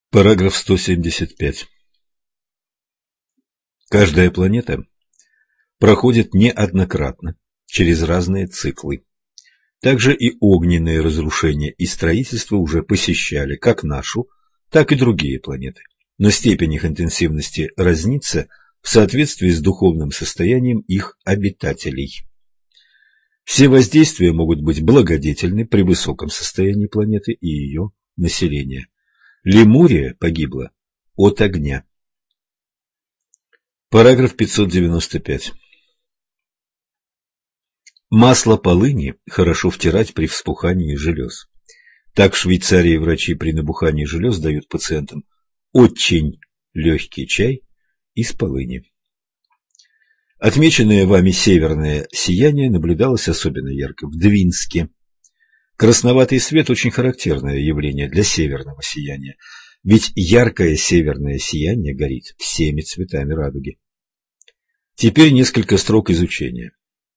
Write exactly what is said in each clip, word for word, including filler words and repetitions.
Параграф сто семьдесят пять. Каждая планета проходит неоднократно через разные циклы. Также и огненные разрушения и строительство уже посещали как нашу, так и другие планеты, но степень их интенсивности разнится в соответствии с духовным состоянием их обитателей. Все воздействия могут быть благодетельны при высоком состоянии планеты и ее населения. Лемурия погибла от огня. Параграф пятьсот девяносто пять. Масло полыни хорошо втирать при вспухании желез. Так в Швейцарии врачи при набухании желез дают пациентам очень легкий чай из полыни. Отмеченное вами северное сияние наблюдалось особенно ярко в Двинске. Красноватый свет – очень характерное явление для северного сияния, ведь яркое северное сияние горит всеми цветами радуги. Теперь несколько строк изучения.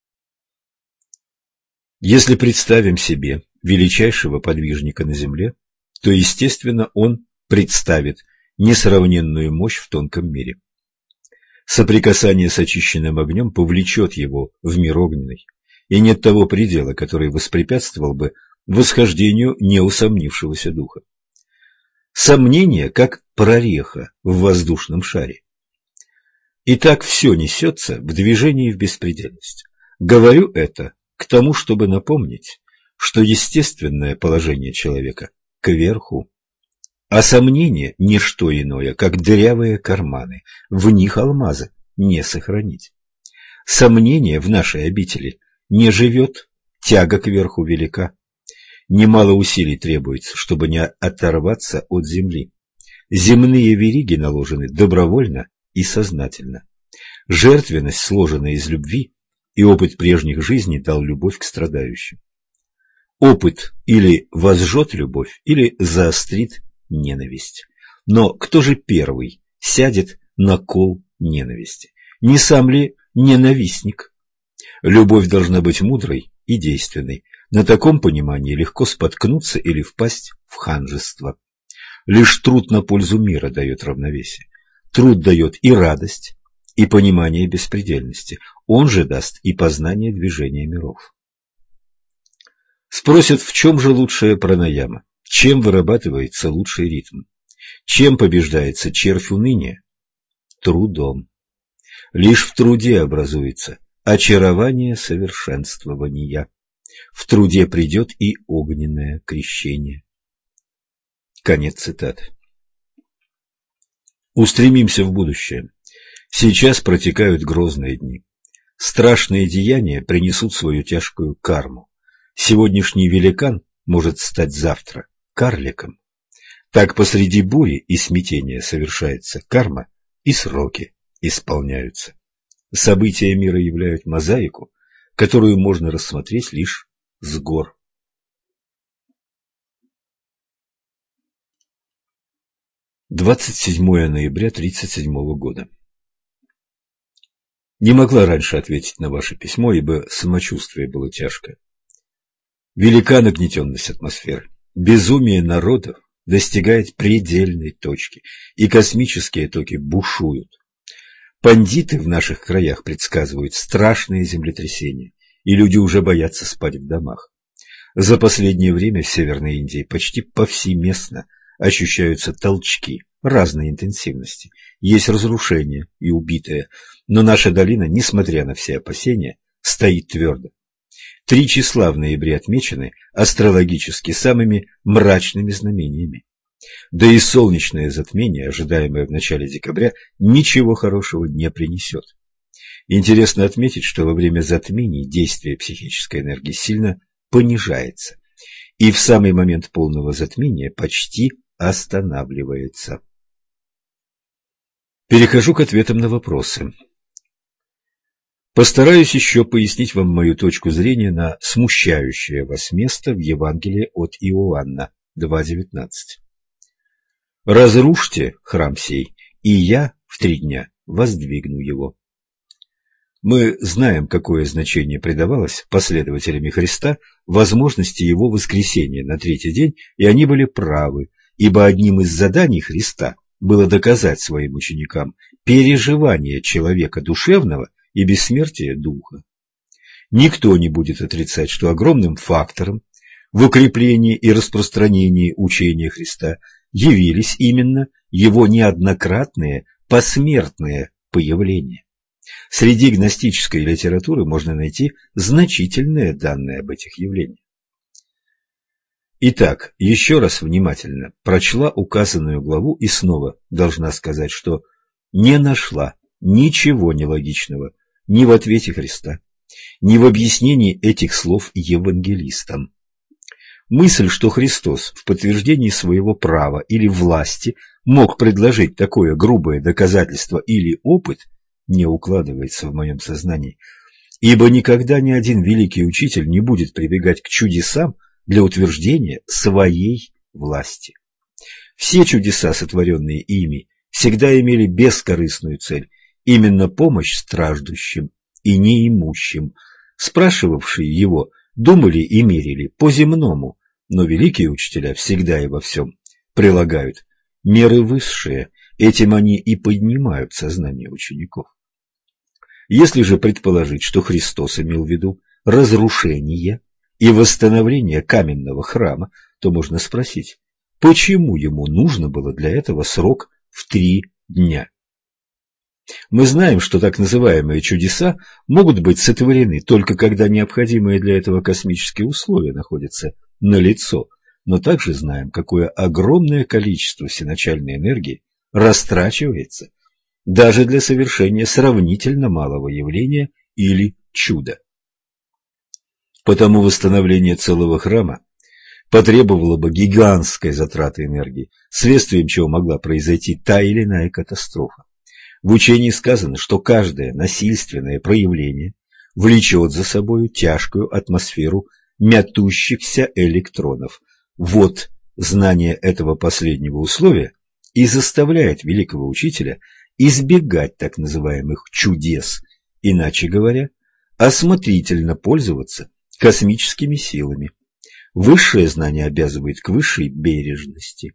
Если представим себе величайшего подвижника на Земле, то, естественно, он представит несравненную мощь в тонком мире. Соприкасание с очищенным огнем повлечет его в мир огненный, и нет того предела, который воспрепятствовал бы восхождению неусомнившегося духа. Сомнение, как прореха в воздушном шаре. И так все несется в движении в беспредельность. Говорю это к тому, чтобы напомнить, что естественное положение человека кверху, а сомнение – не что иное, как дырявые карманы, в них алмазы не сохранить. Сомнение в нашей обители не живет, тяга кверху велика. Немало усилий требуется, чтобы не оторваться от земли. Земные вериги наложены добровольно и сознательно. Жертвенность сложена из любви, и опыт прежних жизней дал любовь к страдающим. Опыт или возжжет любовь, или заострит ненависть. Но кто же первый сядет на кол ненависти? Не сам ли ненавистник? Любовь должна быть мудрой и действенной. На таком понимании легко споткнуться или впасть в ханжество. Лишь труд на пользу мира дает равновесие. Труд дает и радость, и понимание беспредельности. Он же даст и познание движения миров. Спросят, в чем же лучшая пранаяма? Чем вырабатывается лучший ритм? Чем побеждается червь уныния? Трудом. Лишь в труде образуется очарование совершенствования. В труде придет и огненное крещение. Конец цитаты. Устремимся в будущее. Сейчас протекают грозные дни. Страшные деяния принесут свою тяжкую карму. Сегодняшний великан может стать завтра карликом. Так посреди бури и смятения совершается карма, и сроки исполняются. События мира являют мозаику, которую можно рассмотреть лишь с гор. двадцать седьмое ноября тридцать седьмого года. Не могла раньше ответить на ваше письмо, ибо самочувствие было тяжкое. Велика нагнетенность атмосферы. Безумие народов достигает предельной точки, и космические токи бушуют. Пандиты в наших краях предсказывают страшные землетрясения, и люди уже боятся спать в домах. За последнее время в Северной Индии почти повсеместно ощущаются толчки разной интенсивности. Есть разрушения и убитые, но наша долина, несмотря на все опасения, стоит твердо. Три числа в ноябре отмечены астрологически самыми мрачными знамениями. Да и солнечное затмение, ожидаемое в начале декабря, ничего хорошего не принесет. Интересно отметить, что во время затмений действие психической энергии сильно понижается, и в самый момент полного затмения почти останавливается. Перехожу к ответам на вопросы. Постараюсь еще пояснить вам мою точку зрения на смущающее вас место в Евангелии от Иоанна два девятнадцать. «Разрушьте храм сей, и я в три дня воздвигну его». Мы знаем, какое значение придавалось последователями Христа возможности его воскресения на третий день, и они были правы, ибо одним из заданий Христа было доказать своим ученикам переживание человека душевного и бессмертие духа. Никто не будет отрицать, что огромным фактором в укреплении и распространении учения Христа явились именно его неоднократные посмертные появления. Среди гностической литературы можно найти значительные данные об этих явлениях. Итак, еще раз внимательно прочла указанную главу и снова должна сказать, что не нашла ничего нелогичного ни в ответе Христа, ни в объяснении этих слов евангелистам. Мысль, что Христос в подтверждении своего права или власти мог предложить такое грубое доказательство или опыт, не укладывается в моем сознании, ибо никогда ни один великий учитель не будет прибегать к чудесам для утверждения своей власти. Все чудеса, сотворенные ими, всегда имели бескорыстную цель, именно помощь страждущим и неимущим. Спрашивавшие его думали и мерили по-земному, но великие учителя всегда и во всем прилагают меры высшие, этим они и поднимают сознание учеников. Если же предположить, что Христос имел в виду разрушение и восстановление каменного храма, то можно спросить, почему ему нужно было для этого срок в три дня? Мы знаем, что так называемые чудеса могут быть сотворены только когда необходимые для этого космические условия находятся налицо, но также знаем, какое огромное количество всеначальной энергии растрачивается даже для совершения сравнительно малого явления или чуда. Потому восстановление целого храма потребовало бы гигантской затраты энергии, следствием чего могла произойти та или иная катастрофа. В учении сказано, что каждое насильственное проявление влечет за собою тяжкую атмосферу мятущихся электронов. Вот знание этого последнего условия и заставляет великого учителя избегать так называемых чудес, иначе говоря, осмотрительно пользоваться космическими силами. Высшее знание обязывает к высшей бережности.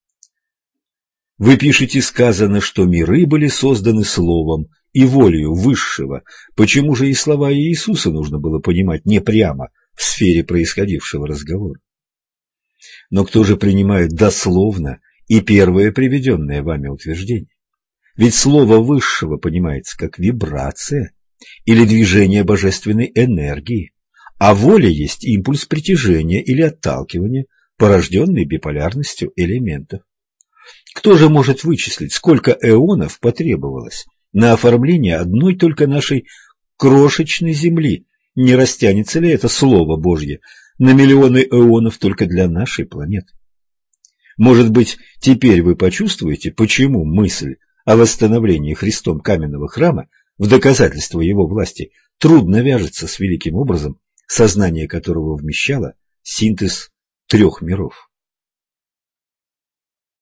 Вы пишете, сказано, что миры были созданы словом и волею Высшего. Почему же и слова Иисуса нужно было понимать не прямо в сфере происходившего разговора? Но кто же принимает дословно и первое приведенное вами утверждение? Ведь слово Высшего понимается как вибрация или движение божественной энергии, а воля есть импульс притяжения или отталкивания, порожденный биполярностью элементов. Кто же может вычислить, сколько эонов потребовалось на оформление одной только нашей крошечной Земли? Не растянется ли это Слово Божье на миллионы эонов только для нашей планеты? Может быть, теперь вы почувствуете, почему мысль о восстановлении Христом каменного храма в доказательство его власти трудно вяжется с великим образом, сознание которого вмещало синтез трех миров.